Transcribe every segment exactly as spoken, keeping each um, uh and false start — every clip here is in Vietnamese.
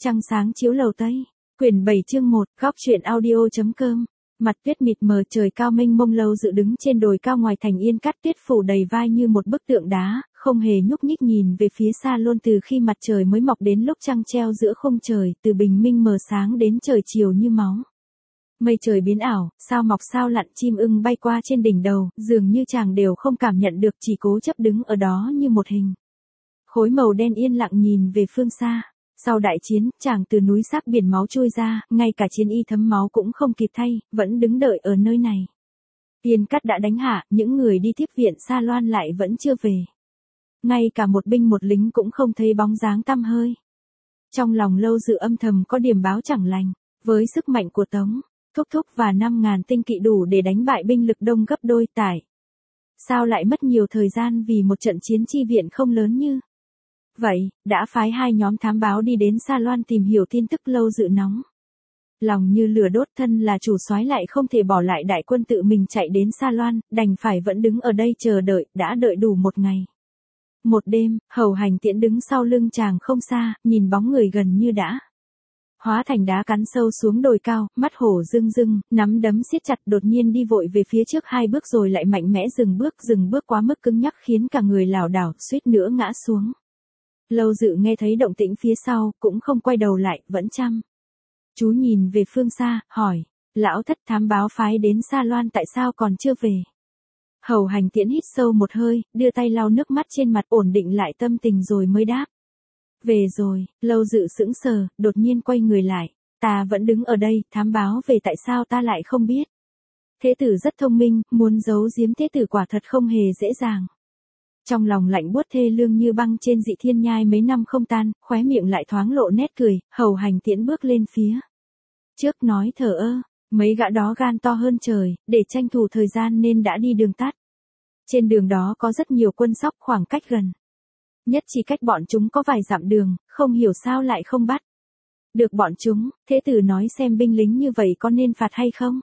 Trăng sáng chiếu lầu Tây. Quyển bảy chương một, góc truyện audio.com. Mặt tuyết mịt mờ, trời cao mênh mông, Lâu Dự đứng trên đồi cao ngoài thành Yên Cát, tuyết phủ đầy vai như một bức tượng đá, không hề nhúc nhích, nhìn về phía xa luôn. Từ khi mặt trời mới mọc đến lúc trăng treo giữa khung trời, từ bình minh mờ sáng đến trời chiều như máu. Mây trời biến ảo, sao mọc sao lặn, chim ưng bay qua trên đỉnh đầu, dường như chàng đều không cảm nhận được, chỉ cố chấp đứng ở đó như một hình khối màu đen yên lặng nhìn về phương xa. Sau đại chiến, chàng từ núi xác biển máu trôi ra, ngay cả chiến y thấm máu cũng không kịp thay, vẫn đứng đợi ở nơi này. Yên Cát đã đánh hạ, những người đi tiếp viện Sa Loan lại vẫn chưa về. Ngay cả một binh một lính cũng không thấy bóng dáng tăm hơi. Trong lòng Lâu Dự âm thầm có điểm báo chẳng lành, với sức mạnh của Tống Thúc Thúc và năm ngàn tinh kỵ đủ để đánh bại binh lực Đông gấp đôi, tại sao lại mất nhiều thời gian vì một trận chiến chi viện không lớn như vậy, đã phái hai nhóm thám báo đi đến Sa Loan tìm hiểu tin tức. Lâu Dự nóng lòng như lửa đốt, thân là chủ soái lại không thể bỏ lại đại quân tự mình chạy đến Sa Loan, đành phải vẫn đứng ở đây chờ đợi. Đã đợi đủ một ngày một đêm, Hầu Hành Tiễn đứng sau lưng chàng không xa, nhìn bóng người gần như đã hóa thành đá cắn sâu xuống đồi cao, mắt hổ rưng rưng, nắm đấm siết chặt, đột nhiên đi vội về phía trước hai bước rồi lại mạnh mẽ dừng bước, dừng bước quá mức cứng nhắc khiến cả người lảo đảo, suýt nữa ngã xuống. Lâu Dự nghe thấy động tĩnh phía sau, cũng không quay đầu lại, vẫn chăm chú nhìn về phương xa, hỏi: Lão thất, thám báo phái đến Sa Loan tại sao còn chưa về? Hầu Hành Tiễn hít sâu một hơi, đưa tay lau nước mắt trên mặt, ổn định lại tâm tình rồi mới đáp: Về rồi. Lâu Dự sững sờ, đột nhiên quay người lại: Ta vẫn đứng ở đây, thám báo về tại sao ta lại không biết? Thế tử rất thông minh, muốn giấu giếm thế tử quả thật không hề dễ dàng. Trong lòng lạnh buốt thê lương như băng, trên Dị Thiên Nhai mấy năm không tan, khóe miệng lại thoáng lộ nét cười. Hầu Hành Tiễn bước lên phía trước nói thờ ơ: Mấy gã đó gan to hơn trời, để tranh thủ thời gian nên đã đi đường tắt. Trên đường đó có rất nhiều quân sóc, khoảng cách gần nhất chỉ cách bọn chúng có vài dặm đường, không hiểu sao lại không bắt được bọn chúng. Thế tử nói xem binh lính như vậy có nên phạt hay không?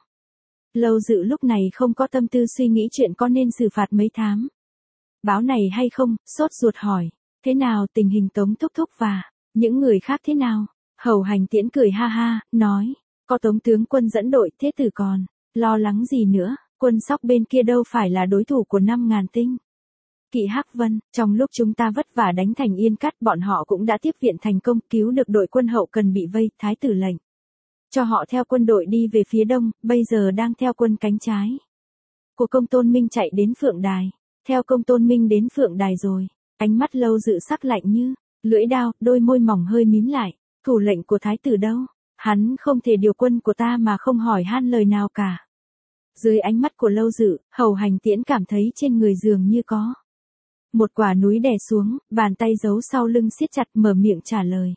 Lâu Dự lúc này không có tâm tư suy nghĩ chuyện có nên xử phạt mấy thám báo này hay không, sốt ruột hỏi: Thế nào, tình hình Tống Thúc Thúc và những người khác thế nào? Hầu Hành Tiễn cười ha ha, nói: Có Tống tướng quân dẫn đội, thế tử còn lo lắng gì nữa? Quân sóc bên kia đâu phải là đối thủ của năm ngàn tinh kỵ Hắc Vân. Trong lúc chúng ta vất vả đánh thành Yên Cát, bọn họ cũng đã tiếp viện thành công, cứu được đội quân hậu cần bị vây. Thái tử lệnh cho họ theo quân đội đi về phía đông, bây giờ đang theo quân cánh trái của Công Tôn Minh chạy đến Phượng Đài. Theo Công Tôn Minh đến Phượng Đài rồi. Ánh mắt Lâu Dự sắc lạnh như lưỡi dao, đôi môi mỏng hơi mím lại. Thủ lệnh của thái tử đâu? Hắn không thể điều quân của ta mà không hỏi han lời nào cả. Dưới ánh mắt của Lâu Dự, Hầu Hành Tiễn cảm thấy trên người dường như có một quả núi đè xuống, bàn tay giấu sau lưng siết chặt, mở miệng trả lời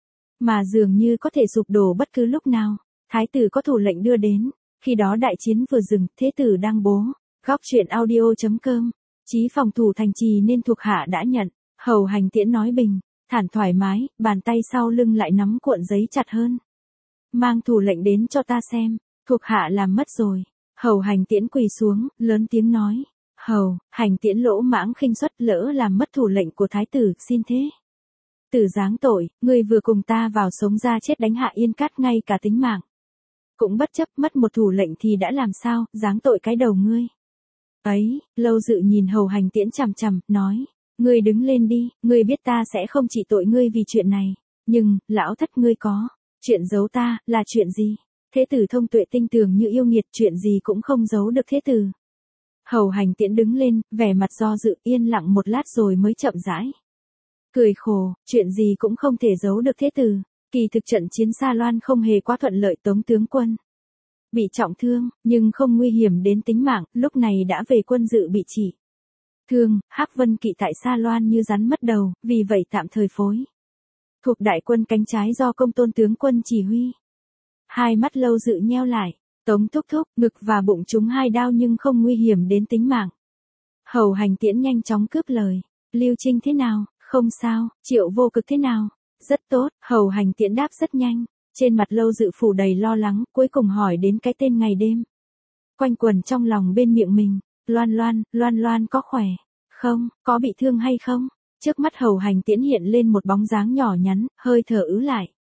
mà dường như có thể sụp đổ bất cứ lúc nào. Thái tử có thủ lệnh đưa đến. Khi đó đại chiến vừa dừng, thế tử đang bố. Góc truyện audio.com. Chí phòng thủ thành trì nên thuộc hạ đã nhận. Hầu Hành Tiễn nói bình thản thoải mái, bàn tay sau lưng lại nắm cuộn giấy chặt hơn. Mang thủ lệnh đến cho ta xem. Thuộc hạ làm mất rồi. Hầu Hành Tiễn quỳ xuống, lớn tiếng nói: Hầu Hành Tiễn lỗ mãng khinh suất, lỡ làm mất thủ lệnh của thái tử, xin thế tử giáng tội. Ngươi vừa cùng ta vào sống ra chết đánh hạ Yên Cát, ngay cả tính mạng cũng bất chấp, mất một thủ lệnh thì đã làm sao, giáng tội cái đầu ngươi ấy. Lâu Dự nhìn Hầu Hành Tiễn chằm chằm, nói: Ngươi đứng lên đi, ngươi biết ta sẽ không chỉ tội ngươi vì chuyện này, nhưng lão thất, ngươi có chuyện giấu ta, là chuyện gì? Thế tử thông tuệ tinh tường như yêu nghiệt, chuyện gì cũng không giấu được thế tử. Hầu Hành Tiễn đứng lên, vẻ mặt do dự, yên lặng một lát rồi mới chậm rãi cười khổ: Chuyện gì cũng không thể giấu được thế tử. Kỳ thực trận chiến Sa Loan không hề quá thuận lợi, Tống tướng quân bị trọng thương, nhưng không nguy hiểm đến tính mạng, lúc này đã về quân dự bị chỉ thương. Hắc Vân kỵ tại Sa Loan như rắn mất đầu, vì vậy tạm thời phối thuộc đại quân cánh trái do Công Tôn tướng quân chỉ huy. Hai mắt Lâu Dự nheo lại. Tống Thúc Thúc, ngực và bụng trúng hai đao nhưng không nguy hiểm đến tính mạng. Hầu Hành Tiễn nhanh chóng cướp lời: Lưu Trinh thế nào? Không sao. Triệu Vô Cực thế nào? Rất tốt. Hầu Hành Tiễn đáp rất nhanh. Trên mặt Lâu Dự phủ đầy lo lắng, cuối cùng hỏi đến cái tên ngày đêm quanh quẩn trong lòng bên miệng mình: Loan Loan, Loan Loan có khỏe không? Có bị thương hay không? Trước mắt Hầu Hành Tiễn hiện lên một bóng dáng nhỏ nhắn, hơi thở ứ lại.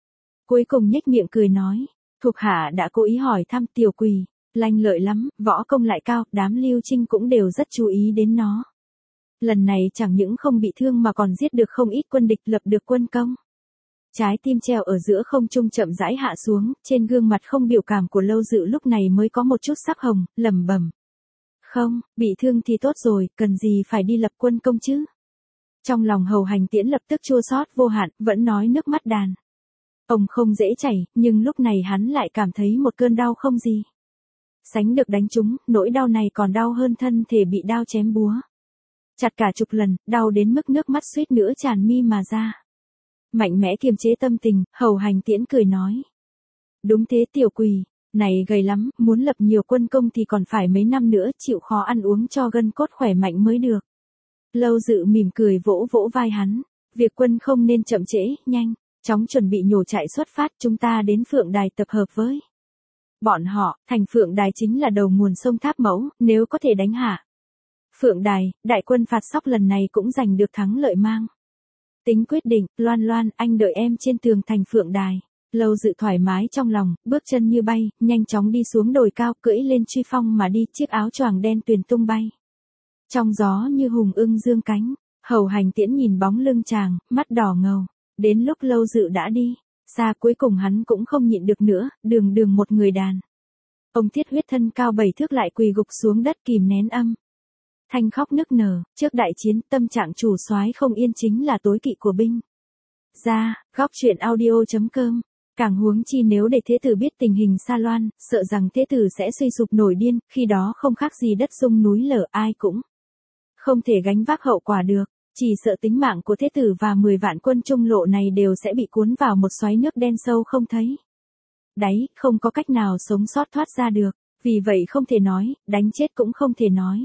Cuối cùng nhếch miệng cười nói, thuộc hạ đã cố ý hỏi thăm Tiểu Quỳ, lanh lợi lắm, võ công lại cao, đám Lưu Trinh cũng đều rất chú ý đến nó. Lần này chẳng những không bị thương mà còn giết được không ít quân địch, lập được quân công. Trái tim treo ở giữa không trung chậm rãi hạ xuống, trên gương mặt không biểu cảm của Lâu Dự lúc này mới có một chút sắc hồng, lẩm bẩm. Không, bị thương thì tốt rồi, cần gì phải đi lập quân công chứ? Trong lòng Hầu Hành Tiễn lập tức chua xót vô hạn, vẫn nói nước mắt đàn. Ông không dễ chảy, nhưng lúc này hắn lại cảm thấy một cơn đau không gì sánh được đánh trúng, nỗi đau này còn đau hơn thân thể bị đao chém búa. Chặt cả chục lần, đau đến mức nước mắt suýt nữa tràn mi mà ra. Mạnh mẽ kiềm chế tâm tình, Hầu Hành Tiễn cười nói. Đúng thế Tiểu Quỳ, này gầy lắm, muốn lập nhiều quân công thì còn phải mấy năm nữa, chịu khó ăn uống cho gân cốt khỏe mạnh mới được. Lâu Dự mỉm cười vỗ vỗ vai hắn, việc quân không nên chậm trễ, nhanh, chóng chuẩn bị nhổ chạy xuất phát, chúng ta đến Phượng Đài tập hợp với bọn họ. Thành Phượng Đài chính là đầu nguồn sông Tháp Mẫu, nếu có thể đánh hạ Phượng Đài, đại quân phạt Sóc lần này cũng giành được thắng lợi mang tính quyết định. Loan Loan, anh đợi em trên tường thành Phượng Đài. Lâu Dự thoải mái trong lòng, bước chân như bay, nhanh chóng đi xuống đồi cao, cưỡi lên truy phong mà đi, chiếc áo choàng đen tuyền tung bay trong gió như hùng ưng dương cánh. Hầu Hành Tiễn nhìn bóng lưng chàng, mắt đỏ ngầu. Đến lúc Lâu Dự đã đi xa, cuối cùng hắn cũng không nhịn được nữa, đường đường một người đàn ông thiết huyết thân cao bảy thước lại quỳ gục xuống đất kìm nén âm thanh khóc nức nở. Trước đại chiến, tâm trạng chủ soái không yên chính là tối kỵ của binh gia. Góc truyện audio chấm com. Càng huống chi nếu để thế tử biết tình hình Sa Loan, sợ rằng thế tử sẽ suy sụp nổi điên, khi đó không khác gì đất rung núi lở, ai cũng không thể gánh vác hậu quả được. Chỉ sợ tính mạng của thế tử và mười vạn quân trung lộ này đều sẽ bị cuốn vào một xoáy nước đen sâu không thấy đáy, không có cách nào sống sót thoát ra được. Vì vậy không thể nói, đánh chết cũng không thể nói.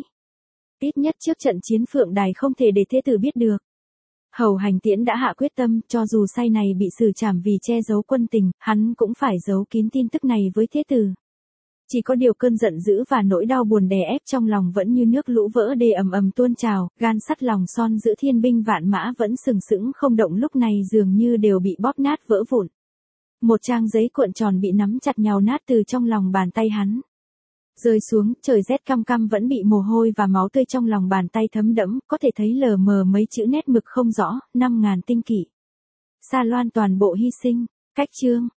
Ít nhất trước trận chiến Phượng Đài không thể để thế tử biết được. Hầu Hành Tiễn đã hạ quyết tâm, cho dù say này bị xử trảm vì che giấu quân tình, hắn cũng phải giấu kín tin tức này với thế tử. Chỉ có điều cơn giận dữ và nỗi đau buồn đè ép trong lòng vẫn như nước lũ vỡ đê ầm ầm tuôn trào, gan sắt lòng son giữa thiên binh vạn mã vẫn sừng sững không động, lúc này dường như đều bị bóp nát vỡ vụn. Một trang giấy cuộn tròn bị nắm chặt nhào nát từ trong lòng bàn tay hắn rơi xuống, trời rét căm căm vẫn bị mồ hôi và máu tươi trong lòng bàn tay thấm đẫm, có thể thấy lờ mờ mấy chữ nét mực không rõ, năm ngàn tinh kỵ Sa Loan toàn bộ hy sinh. Cách chương